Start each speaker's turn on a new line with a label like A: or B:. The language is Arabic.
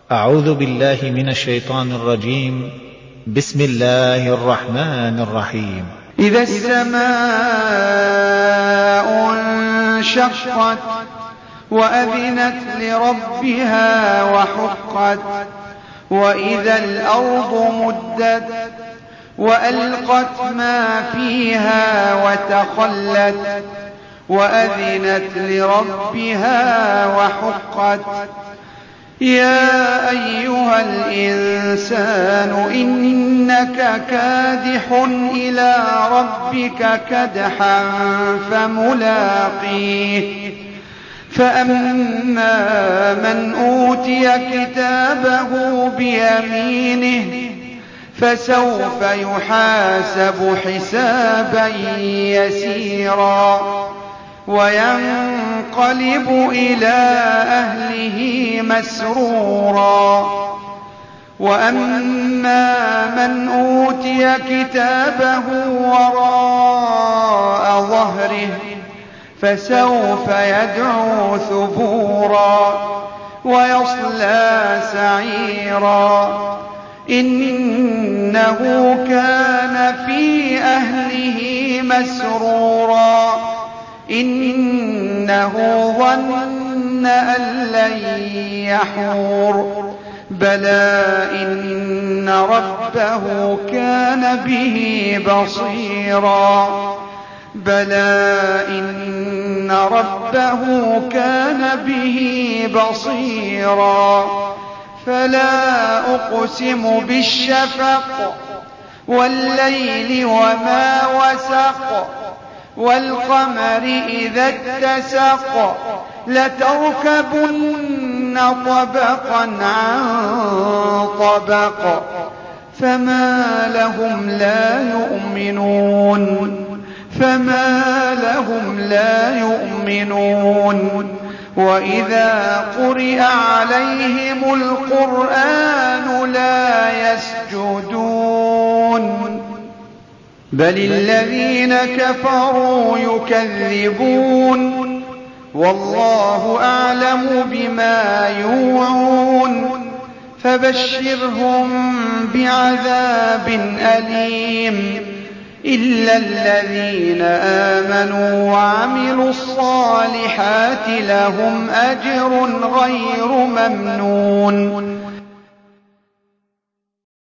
A: أعوذ بالله من الشيطان الرجيم. بسم الله الرحمن الرحيم.
B: إذا السماء انشقت وأذنت لربها وحقت وإذا الأرض مدت وألقت ما فيها وتخلت وأذنت لربها وحقت يا أيها الإنسان إنك كادح إلى ربك كدحا فملاقيه فأما من أوتي كتابه بيمينه فسوف يحاسب حسابا يسيرا وينقلب إلى أهله مسرورا وأما من أوتي كتابه وراء ظهره فسوف يدعو ثبورا ويصلى سعيرا إنه كان في أهله مسرورا إنه ظن أن لن يحور بلى إن ربه كان به بصيرا بلى إن ربه كان به بصيرا فلا أقسم بالشفق والليل وما وسق والقمر إذا اتسق لتركبن طبقا عن طبق فما لهم لا يؤمنون وإذا قرئ عليهم القرآن لا يسجدون بل الذين كفروا يكذبون والله أعلم بما يوعون فبشرهم بعذاب أليم إلا الذين آمنوا وعملوا الصالحات لهم أجر غير ممنون